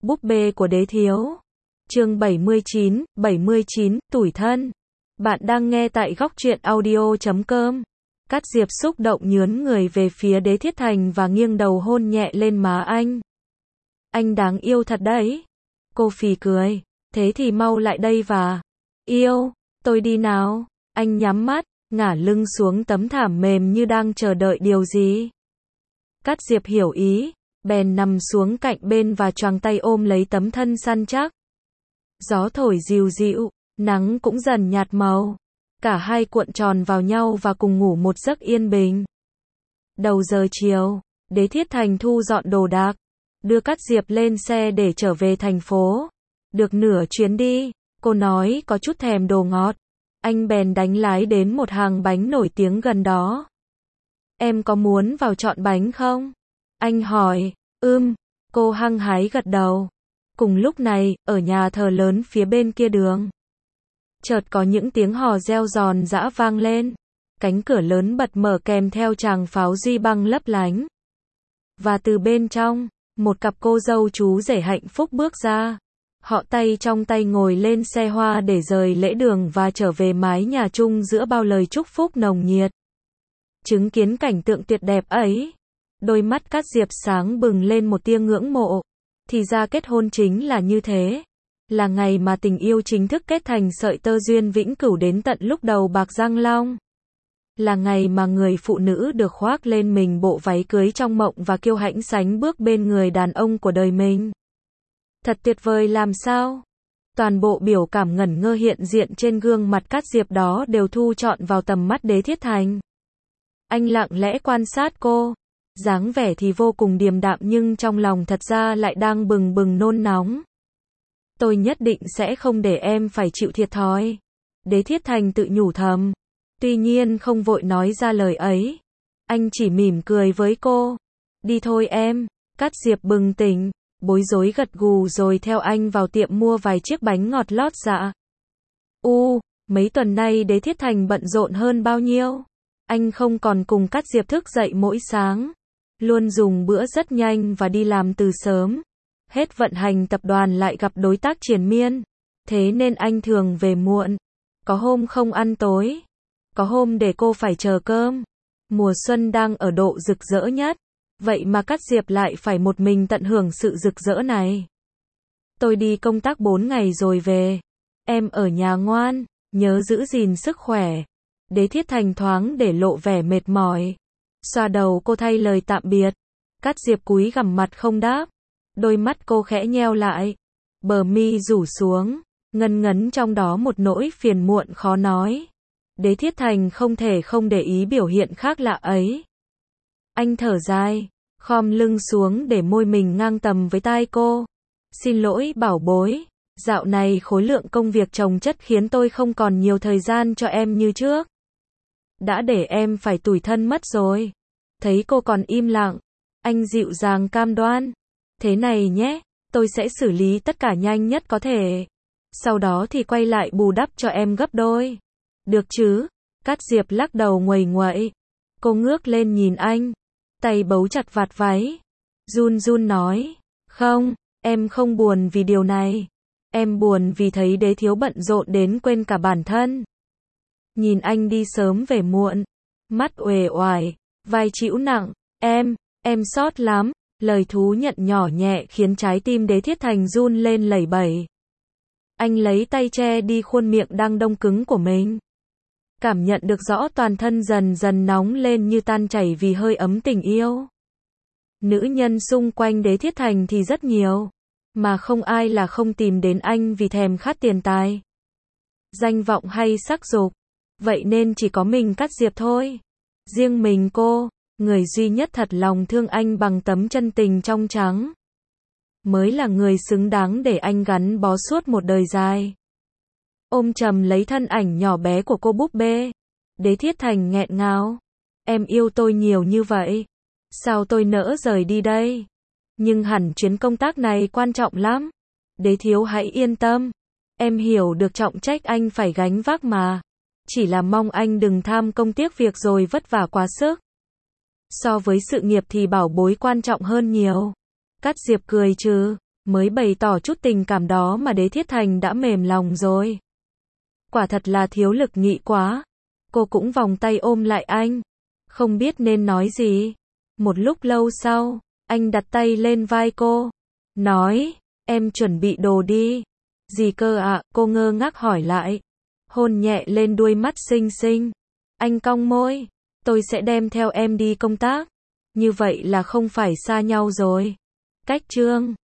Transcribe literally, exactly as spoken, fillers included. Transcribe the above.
Búp bê của đế thiếu. Chương bảy mươi chín, bảy mươi chín, tủi thân. Bạn đang nghe tại góc truyện audio chấm com. Cát Diệp xúc động nhướn người về phía Đế Thiết Thành và nghiêng đầu hôn nhẹ lên má anh. Anh đáng yêu thật đấy. Cô phì cười. Thế thì mau lại đây và yêu, tôi đi nào. Anh nhắm mắt, ngả lưng xuống tấm thảm mềm như đang chờ đợi điều gì. Cát Diệp hiểu ý, bèn nằm xuống cạnh bên và choàng tay ôm lấy tấm thân săn chắc. Gió thổi dịu dịu, nắng cũng dần nhạt màu. Cả hai cuộn tròn vào nhau và cùng ngủ một giấc yên bình. Đầu giờ chiều, Đế Thiết Thành thu dọn đồ đạc, đưa Cát Diệp lên xe để trở về thành phố. Được nửa chuyến đi, cô nói có chút thèm đồ ngọt. Anh bèn đánh lái đến một hàng bánh nổi tiếng gần đó. Em có muốn vào chọn bánh không? Anh hỏi. Ưm, cô hăng hái gật đầu. Cùng lúc này, ở nhà thờ lớn phía bên kia đường, chợt có những tiếng hò reo giòn giã vang lên. Cánh cửa lớn bật mở kèm theo tràng pháo duy băng lấp lánh. Và từ bên trong, một cặp cô dâu chú rể hạnh phúc bước ra. Họ tay trong tay ngồi lên xe hoa để rời lễ đường và trở về mái nhà chung giữa bao lời chúc phúc nồng nhiệt. Chứng kiến cảnh tượng tuyệt đẹp ấy, đôi mắt Cát Diệp sáng bừng lên một tia ngưỡng mộ. Thì ra kết hôn chính là như thế. Là ngày mà tình yêu chính thức kết thành sợi tơ duyên vĩnh cửu đến tận lúc đầu bạc răng long. Là ngày mà người phụ nữ được khoác lên mình bộ váy cưới trong mộng và kiêu hãnh sánh bước bên người đàn ông của đời mình. Thật tuyệt vời làm sao? Toàn bộ biểu cảm ngẩn ngơ hiện diện trên gương mặt Cát Diệp đó đều thu trọn vào tầm mắt Đế Thiết Thành. Anh lặng lẽ quan sát cô. Dáng vẻ thì vô cùng điềm đạm nhưng trong lòng thật ra lại đang bừng bừng nôn nóng. Tôi nhất định sẽ không để em phải chịu thiệt thòi. Đế Thiết Thành tự nhủ thầm. Tuy nhiên không vội nói ra lời ấy. Anh chỉ mỉm cười với cô. Đi thôi em. Cát Diệp bừng tỉnh, bối rối gật gù rồi theo anh vào tiệm mua vài chiếc bánh ngọt lót dạ. U, mấy tuần nay Đế Thiết Thành bận rộn hơn bao nhiêu? Anh không còn cùng Cát Diệp thức dậy mỗi sáng. Luôn dùng bữa rất nhanh và đi làm từ sớm. Hết vận hành tập đoàn lại gặp đối tác triền miên. Thế nên anh thường về muộn. Có hôm không ăn tối. Có hôm để cô phải chờ cơm. Mùa xuân đang ở độ rực rỡ nhất. Vậy mà Cát Diệp lại phải một mình tận hưởng sự rực rỡ này. Tôi đi công tác bốn ngày rồi về. Em ở nhà ngoan, nhớ giữ gìn sức khỏe. Đế Thiết Thành thoáng để lộ vẻ mệt mỏi. Xoa đầu cô thay lời tạm biệt. Cát Diệp cúi gằm mặt không đáp. Đôi mắt cô khẽ nheo lại. Bờ mi rủ xuống. Ngần ngấn trong đó một nỗi phiền muộn khó nói. Đế Thiết Thành không thể không để ý biểu hiện khác lạ ấy. Anh thở dài. Khom lưng xuống để môi mình ngang tầm với tai cô. Xin lỗi bảo bối. Dạo này khối lượng công việc chồng chất khiến tôi không còn nhiều thời gian cho em như trước. Đã để em phải tủi thân mất rồi. Thấy cô còn im lặng, anh dịu dàng cam đoan. Thế này nhé, tôi sẽ xử lý tất cả nhanh nhất có thể. Sau đó thì quay lại bù đắp cho em gấp đôi. Được chứ? Cát Diệp lắc đầu nguầy nguậy. Cô ngước lên nhìn anh. Tay bấu chặt vạt váy. Run run nói. Không, em không buồn vì điều này. Em buồn vì thấy Đế thiếu bận rộn đến quên cả bản thân. Nhìn anh đi sớm về muộn. Mắt uể oải, vai chịu nặng. Em, em sót lắm. Lời thú nhận nhỏ nhẹ khiến trái tim Đế Thiết Thành run lên lẩy bẩy. Anh lấy tay che đi khuôn miệng đang đông cứng của mình. Cảm nhận được rõ toàn thân dần dần nóng lên như tan chảy vì hơi ấm tình yêu. Nữ nhân xung quanh Đế Thiết Thành thì rất nhiều. Mà không ai là không tìm đến anh vì thèm khát tiền tài, danh vọng hay sắc dục. Vậy nên chỉ có mình Cát Diệp thôi. Riêng mình cô, người duy nhất thật lòng thương anh bằng tấm chân tình trong trắng, mới là người xứng đáng để anh gắn bó suốt một đời dài. Ôm chầm lấy thân ảnh nhỏ bé của cô búp bê, Đế Thiết Thành nghẹn ngào. Em yêu tôi nhiều như vậy. Sao tôi nỡ rời đi đây? Nhưng hẳn chuyến công tác này quan trọng lắm. Đế thiếu hãy yên tâm. Em hiểu được trọng trách anh phải gánh vác mà. Chỉ là mong anh đừng tham công tiếc việc rồi vất vả quá sức. So với sự nghiệp thì bảo bối quan trọng hơn nhiều. Cát Diệp cười trừ. Mới bày tỏ chút tình cảm đó mà Đế Thiết Thành đã mềm lòng rồi. Quả thật là thiếu lực nghị quá. Cô cũng vòng tay ôm lại anh. Không biết nên nói gì. Một lúc lâu sau, anh đặt tay lên vai cô. Nói, em chuẩn bị đồ đi. Gì cơ ạ, cô ngơ ngác hỏi lại. Hôn nhẹ lên đuôi mắt xinh xinh. Anh cong môi. Tôi sẽ đem theo em đi công tác. Như vậy là không phải xa nhau rồi. Cách chương